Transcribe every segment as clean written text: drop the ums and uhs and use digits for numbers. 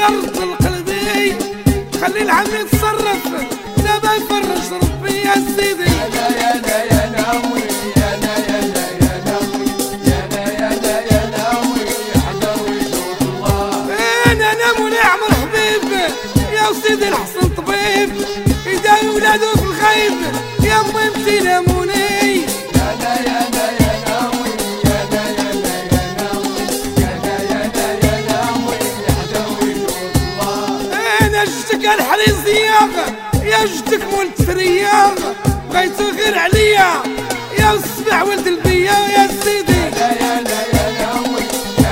رد القلبي خلي العم يتصرف دابا يفرج ربي يا سيدي. يا ناوي يا ناوي يا ناوي حضر وجود الله. انا نامو نعمر حبيب يا سيدي الحسن طبيب يداوي ولادو في الغيب يا امي مشي ناموني. جدك الحريص يا جدك مول تريا بغيتو غير عليا يا السبع ولد البيا يا سيدي. يا ناوي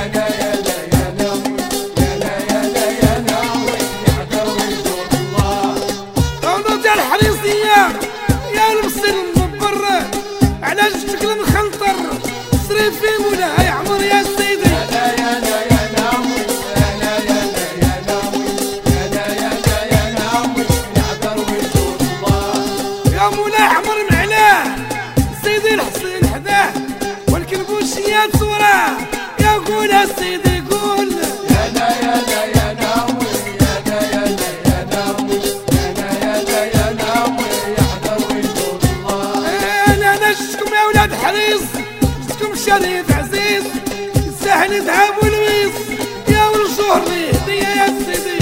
يا ناوي حضر وجود الله. ولد الحريص يا المصير المبر على جدك المخنطر صريف في مولاها يعمر يا سيدي. يا مولاي عمر معلاه سيدي الحسين حداه والكلبوشيات صوراه يا قول يا سيدي قول. يا ناوي حضر وجود الله. انا نشكم يا ولاد حريص جدكم شريف عزيز الساحل يذهب والويص يا والشهر هديه يا سيدي.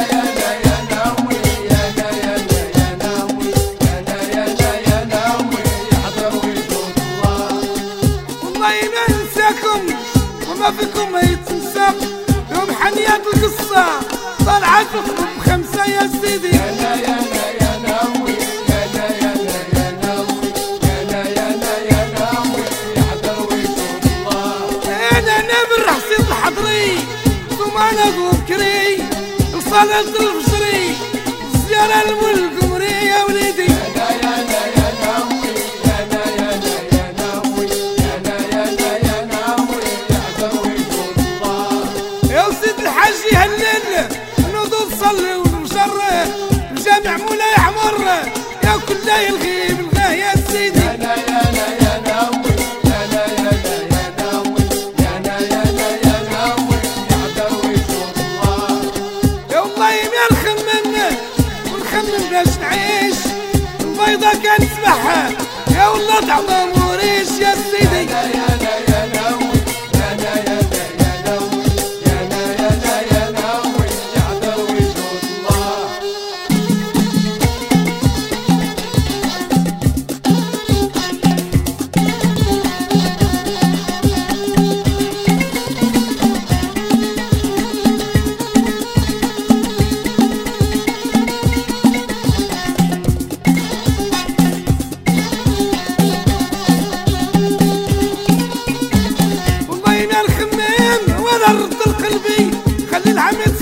وما فيكم ما يتنسى يوم حنيات القصة طلعت بكم بخمسة يا سيدي. يا ناوي حضر وجود الله. انا نابر حسين الحضري ثم انا بكري صلاة الفجري زيارة الملقمري يا وليدي. صلي ونشره الجامع مولاي عمر يا كل الغيب الغاه يا سيدي. يا ناوي حضر وجود الله. يا والله يا نخمم ونخمم باش نعيش البيضة كان سبحها يا والله تعظم وريش يا سيدي. رد القلبي خلي العم